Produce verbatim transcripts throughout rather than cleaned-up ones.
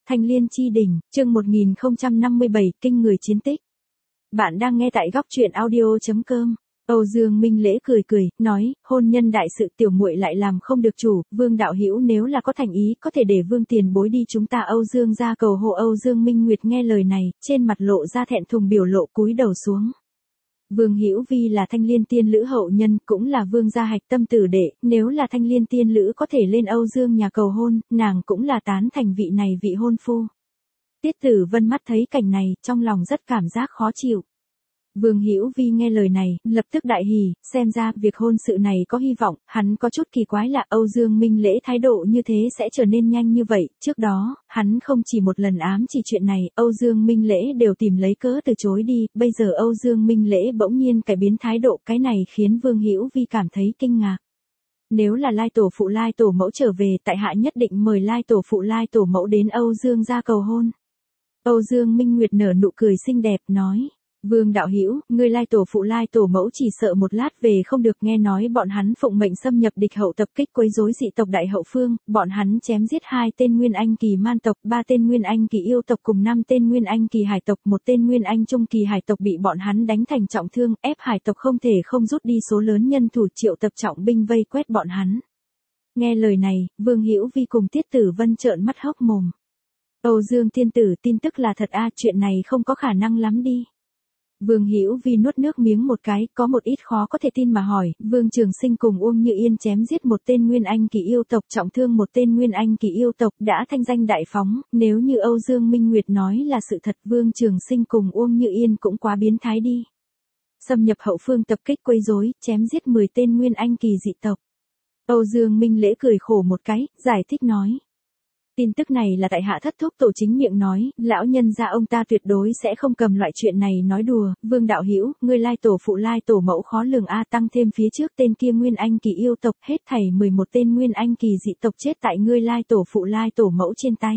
Thanh Liên Chi Đỉnh, chương một nghìn không trăm năm mươi bảy, kinh người chiến tích. Bạn đang nghe tại góc truyện audio chấm com. Âu Dương Minh Lễ cười cười, nói, hôn nhân đại sự tiểu muội lại làm không được chủ, Vương đạo hữu nếu là có thành ý, có thể để Vương tiền bối đi chúng ta Âu Dương gia cầu hộ. Âu Dương Minh Nguyệt nghe lời này, trên mặt lộ ra thẹn thùng biểu lộ cúi đầu xuống. Vương Hữu Vi là Thanh Liên tiên lữ hậu nhân, cũng là Vương gia hạch tâm tử đệ, nếu là Thanh Liên tiên lữ có thể lên Âu Dương nhà cầu hôn, nàng cũng là tán thành vị này vị hôn phu. Tiết Tử Vân mắt thấy cảnh này, trong lòng rất cảm giác khó chịu. Vương Hữu Vi nghe lời này, lập tức đại hỉ, xem ra việc hôn sự này có hy vọng, hắn có chút kỳ quái là Âu Dương Minh Lễ thái độ như thế sẽ trở nên nhanh như vậy, trước đó, hắn không chỉ một lần ám chỉ chuyện này, Âu Dương Minh Lễ đều tìm lấy cớ từ chối đi, bây giờ Âu Dương Minh Lễ bỗng nhiên cải biến thái độ, cái này khiến Vương Hữu Vi cảm thấy kinh ngạc. Nếu là Lai tổ phụ Lai tổ mẫu trở về, tại hạ nhất định mời Lai tổ phụ Lai tổ mẫu đến Âu Dương gia cầu hôn. Âu Dương Minh Nguyệt nở nụ cười xinh đẹp, nói. Vương đạo hữu, ngươi Lai tổ phụ Lai tổ mẫu chỉ sợ một lát về không được, nghe nói bọn hắn phụng mệnh xâm nhập địch hậu tập kích quấy rối dị tộc Đại Hậu Phương, bọn hắn chém giết hai tên Nguyên Anh kỳ man tộc, ba tên Nguyên Anh kỳ yêu tộc cùng năm tên Nguyên Anh kỳ hải tộc, một tên Nguyên Anh trung kỳ hải tộc bị bọn hắn đánh thành trọng thương, ép hải tộc không thể không rút đi số lớn nhân thủ, triệu tập trọng binh vây quét bọn hắn. Nghe lời này, Vương Hữu Vi cùng Tiết Tử Vân trợn mắt hốc mồm. Âu Dương tiên tử, tin tức là thật a, chuyện này không có khả năng lắm đi. Vương Hữu Vi nuốt nước miếng một cái, có một ít khó có thể tin mà hỏi, Vương Trường Sinh cùng Uông Như Yên chém giết một tên Nguyên Anh kỳ yêu tộc, trọng thương một tên Nguyên Anh kỳ yêu tộc, đã thanh danh đại phóng, nếu như Âu Dương Minh Nguyệt nói là sự thật, Vương Trường Sinh cùng Uông Như Yên cũng quá biến thái đi. Xâm nhập hậu phương tập kích quấy rối, chém giết mười tên Nguyên Anh kỳ dị tộc. Âu Dương Minh Lễ cười khổ một cái, giải thích nói. Tin tức này là tại hạ thất thúc tổ chính miệng nói, lão nhân gia ông ta tuyệt đối sẽ không cầm loại chuyện này nói đùa. Vương đạo hữu, ngươi Lai tổ phụ Lai tổ mẫu khó lường a, tăng thêm phía trước tên kia Nguyên Anh kỳ yêu tộc, hết thảy mười một tên Nguyên Anh kỳ dị tộc chết tại ngươi Lai tổ phụ Lai tổ mẫu trên tay.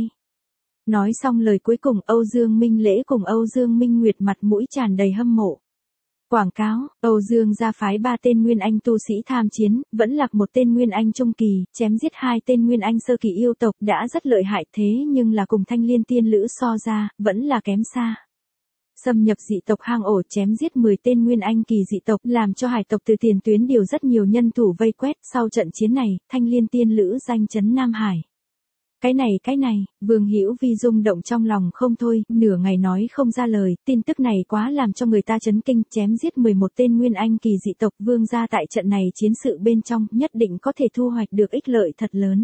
Nói xong lời cuối cùng, Âu Dương Minh Lễ cùng Âu Dương Minh Nguyệt mặt mũi tràn đầy hâm mộ. Quảng cáo, Âu Dương gia phái ba tên Nguyên Anh tu sĩ tham chiến, vẫn lạc một tên Nguyên Anh trung kỳ, chém giết hai tên Nguyên Anh sơ kỳ yêu tộc đã rất lợi hại, thế nhưng là cùng Thanh Liên tiên lữ so ra, vẫn là kém xa. Xâm nhập dị tộc hang ổ, chém giết mười tên Nguyên Anh kỳ dị tộc, làm cho hải tộc từ tiền tuyến điều rất nhiều nhân thủ vây quét, sau trận chiến này, Thanh Liên tiên lữ danh chấn Nam Hải. Cái này cái này, Vương Hữu Vi rung động trong lòng không thôi, nửa ngày nói không ra lời, tin tức này quá làm cho người ta chấn kinh, chém giết mười một tên Nguyên Anh kỳ dị tộc, Vương gia tại trận này chiến sự bên trong, nhất định có thể thu hoạch được ích lợi thật lớn.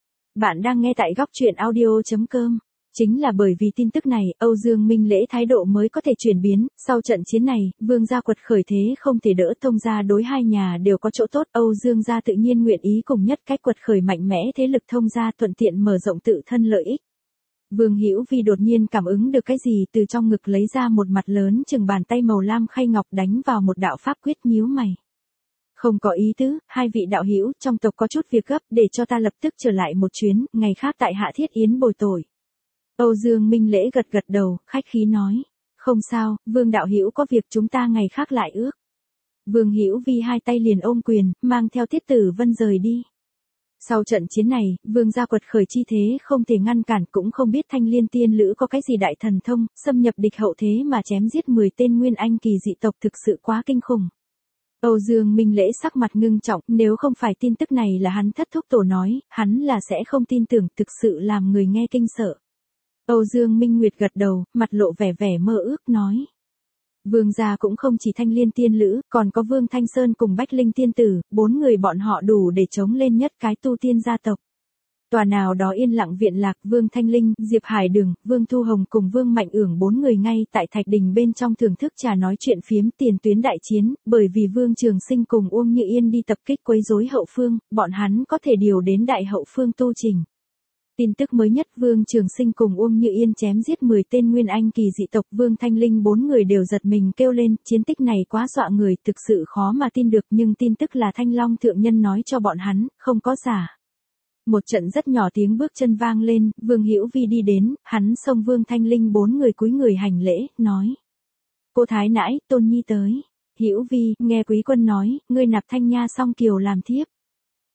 Bạn đang nghe tại góc truyện audio chấm com. Chính là bởi vì tin tức này, Âu Dương Minh Lễ thái độ mới có thể chuyển biến, sau trận chiến này, Vương gia quật khởi thế không thể đỡ, thông gia đối hai nhà đều có chỗ tốt, Âu Dương gia tự nhiên nguyện ý cùng nhất cách quật khởi mạnh mẽ thế lực thông gia thuận tiện mở rộng tự thân lợi ích. Vương Hữu Vi đột nhiên cảm ứng được cái gì, từ trong ngực lấy ra một mặt lớn chừng bàn tay màu lam khay ngọc đánh vào một đạo pháp quyết, nhíu mày. Không có ý tứ, hai vị đạo hữu, trong tộc có chút việc gấp, để cho ta lập tức trở lại một chuyến, ngày khác tại hạ thiết yến bồi tội. Âu Dương Minh Lễ gật gật đầu, khách khí nói, không sao, Vương đạo hữu có việc chúng ta ngày khác lại ước. Vương Hữu Vi hai tay liền ôm quyền, mang theo Tiết Tử Vân rời đi. Sau trận chiến này, Vương gia quật khởi chi thế không thể ngăn cản, cũng không biết Thanh Liên tiên lữ có cái gì đại thần thông, xâm nhập địch hậu thế mà chém giết mười tên Nguyên Anh kỳ dị tộc, thực sự quá kinh khủng. Âu Dương Minh Lễ sắc mặt ngưng trọng, nếu không phải tin tức này là hắn thất thúc tổ nói, hắn là sẽ không tin tưởng, thực sự làm người nghe kinh sợ. Âu Dương Minh Nguyệt gật đầu, mặt lộ vẻ vẻ mơ ước, nói. Vương gia cũng không chỉ Thanh Liên tiên lữ, còn có Vương Thanh Sơn cùng Bách Linh tiên tử, bốn người bọn họ đủ để chống lên nhất cái tu tiên gia tộc. Tòa nào đó yên lặng viện lạc, Vương Thanh Linh, Diệp Hải Đường, Vương Thu Hồng cùng Vương Mạnh Ưởng bốn người ngay tại thạch đình bên trong thưởng thức trà nói chuyện phiếm tiền tuyến đại chiến, bởi vì Vương Trường Sinh cùng Uông Như Yên đi tập kích quấy rối hậu phương, bọn hắn có thể điều đến đại hậu phương tu trình. Tin tức mới nhất, Vương Trường Sinh cùng Uông Như Yên chém giết mười tên Nguyên Anh kỳ dị tộc, Vương Thanh Linh bốn người đều giật mình kêu lên, chiến tích này quá dọa người, thực sự khó mà tin được, nhưng tin tức là Thanh Long thượng nhân nói cho bọn hắn, không có giả. Một trận rất nhỏ tiếng bước chân vang lên, Vương Hữu Vi đi đến, hắn xông Vương Thanh Linh bốn người cúi người hành lễ, nói: "Cô thái nãi, Tôn nhi tới." "Hữu Vi, nghe quý quân nói, ngươi nạp Thanh Nha song kiều làm thiếp."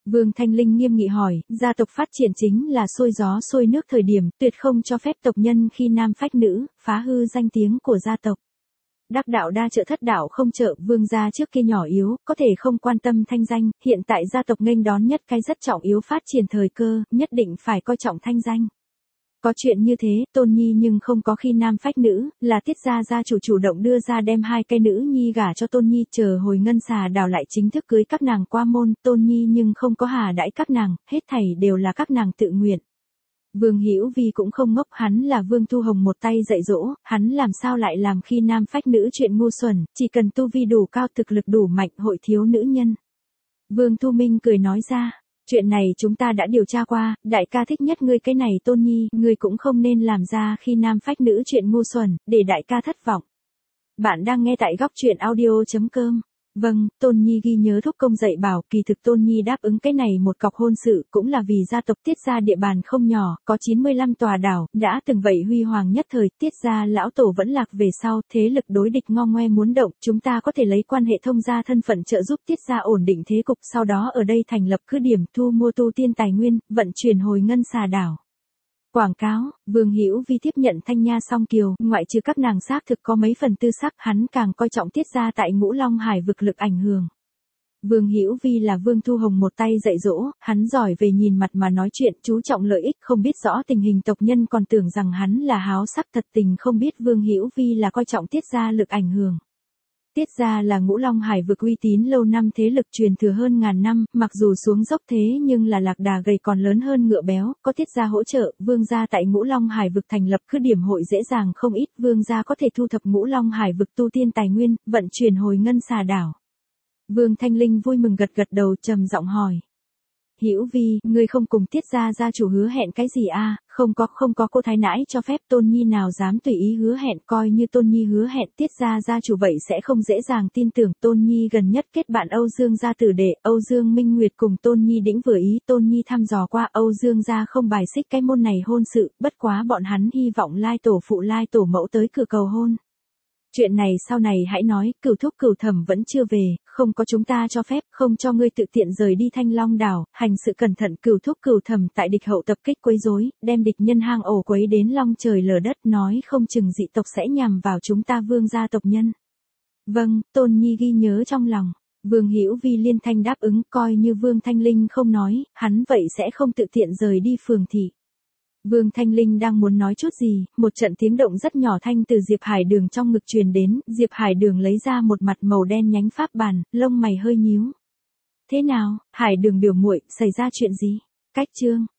Vương Thanh Linh nghiêm nghị hỏi, gia tộc phát triển chính là xuôi gió xuôi nước thời điểm, tuyệt không cho phép tộc nhân khi nam phách nữ, phá hư danh tiếng của gia tộc. Đắc đạo đa trợ thất đạo không trợ, vương gia trước kia nhỏ yếu, có thể không quan tâm thanh danh, hiện tại gia tộc nghênh đón nhất cái rất trọng yếu phát triển thời cơ, nhất định phải coi trọng thanh danh. Có chuyện như thế, Tôn Nhi nhưng không có khi nam phách nữ, là Tiết gia gia chủ chủ động đưa ra đem hai cái nữ nhi gả cho Tôn Nhi, chờ hồi ngân xà đào lại chính thức cưới các nàng qua môn, Tôn Nhi nhưng không có hà đãi các nàng, hết thảy đều là các nàng tự nguyện. Vương Hữu Vi cũng không ngốc, hắn là Vương Thu Hồng một tay dạy dỗ, hắn làm sao lại làm khi nam phách nữ chuyện ngu xuẩn, chỉ cần tu vi đủ cao, thực lực đủ mạnh, hội thiếu nữ nhân. Vương Thu Minh cười nói ra, chuyện này chúng ta đã điều tra qua, đại ca thích nhất ngươi cái này Tôn Nhi, ngươi cũng không nên làm ra khi nam phách nữ chuyện ngu xuẩn, để đại ca thất vọng. Bạn đang nghe tại góc truyện audio chấm com. Vâng, Tôn Nhi ghi nhớ thúc công dạy bảo, kỳ thực Tôn Nhi đáp ứng cái này một cọc hôn sự, cũng là vì gia tộc Tiết gia địa bàn không nhỏ, có chín mươi lăm tòa đảo, đã từng vậy huy hoàng nhất thời, Tiết gia lão tổ vẫn lạc về sau, thế lực đối địch ngo ngoe muốn động, chúng ta có thể lấy quan hệ thông gia thân phận trợ giúp Tiết gia ổn định thế cục, sau đó ở đây thành lập cứ điểm, thu mua tu tiên tài nguyên, vận chuyển hồi ngân xà đảo. Quảng cáo, Vương Hữu Vi tiếp nhận Thanh Nha Song Kiều, ngoại trừ các nàng xác thực có mấy phần tư sắc, hắn càng coi trọng Tiết gia tại Ngũ Long Hải vực lực ảnh hưởng. Vương Hữu Vi là Vương Thu Hồng một tay dạy dỗ, hắn giỏi về nhìn mặt mà nói chuyện, chú trọng lợi ích, không biết rõ tình hình tộc nhân còn tưởng rằng hắn là háo sắc, thật tình không biết Vương Hữu Vi là coi trọng Tiết gia lực ảnh hưởng. Tiết gia là Ngũ Long Hải vực uy tín lâu năm, thế lực truyền thừa hơn ngàn năm, mặc dù xuống dốc thế nhưng là lạc đà gầy còn lớn hơn ngựa béo, có Tiết gia hỗ trợ, Vương gia tại Ngũ Long Hải vực thành lập cứ điểm hội dễ dàng không ít, Vương gia có thể thu thập Ngũ Long Hải vực tu tiên tài nguyên, vận chuyển hồi ngân xà đảo. Vương Thanh Linh vui mừng gật gật đầu, trầm giọng hỏi. Hữu Vi, ngươi không cùng Tiết gia gia chủ hứa hẹn cái gì a? À? Không có, không có, cô thái nãi cho phép, Tôn Nhi nào dám tùy ý hứa hẹn, coi như Tôn Nhi hứa hẹn Tiết gia gia chủ vậy sẽ không dễ dàng tin tưởng. Tôn Nhi gần nhất kết bạn Âu Dương gia tử đệ, Âu Dương Minh Nguyệt cùng Tôn Nhi đĩnh vừa ý, Tôn Nhi thăm dò qua, Âu Dương gia không bài xích cái môn này hôn sự, bất quá bọn hắn hy vọng lai tổ phụ lai tổ mẫu tới cửa cầu hôn. Chuyện này sau này hãy nói, cửu thúc cửu thẩm vẫn chưa về, không có chúng ta cho phép, không cho ngươi tự tiện rời đi Thanh Long đảo, hành sự cẩn thận, cửu thúc cửu thẩm tại địch hậu tập kích quấy rối, đem địch nhân hang ổ quấy đến long trời lở đất, nói không chừng dị tộc sẽ nhằm vào chúng ta Vương gia tộc nhân. Vâng, Tôn Nhi ghi nhớ trong lòng. Vương Hữu Vi liên thanh đáp ứng, coi như Vương Thanh Linh không nói, hắn vậy sẽ không tự tiện rời đi phường thị. Vương Thanh Linh đang muốn nói chút gì, một trận tiếng động rất nhỏ thanh từ Diệp Hải Đường trong ngực truyền đến, Diệp Hải Đường lấy ra một mặt màu đen nhánh pháp bàn, lông mày hơi nhíu. Thế nào, Hải Đường biểu muội, xảy ra chuyện gì? Cách chương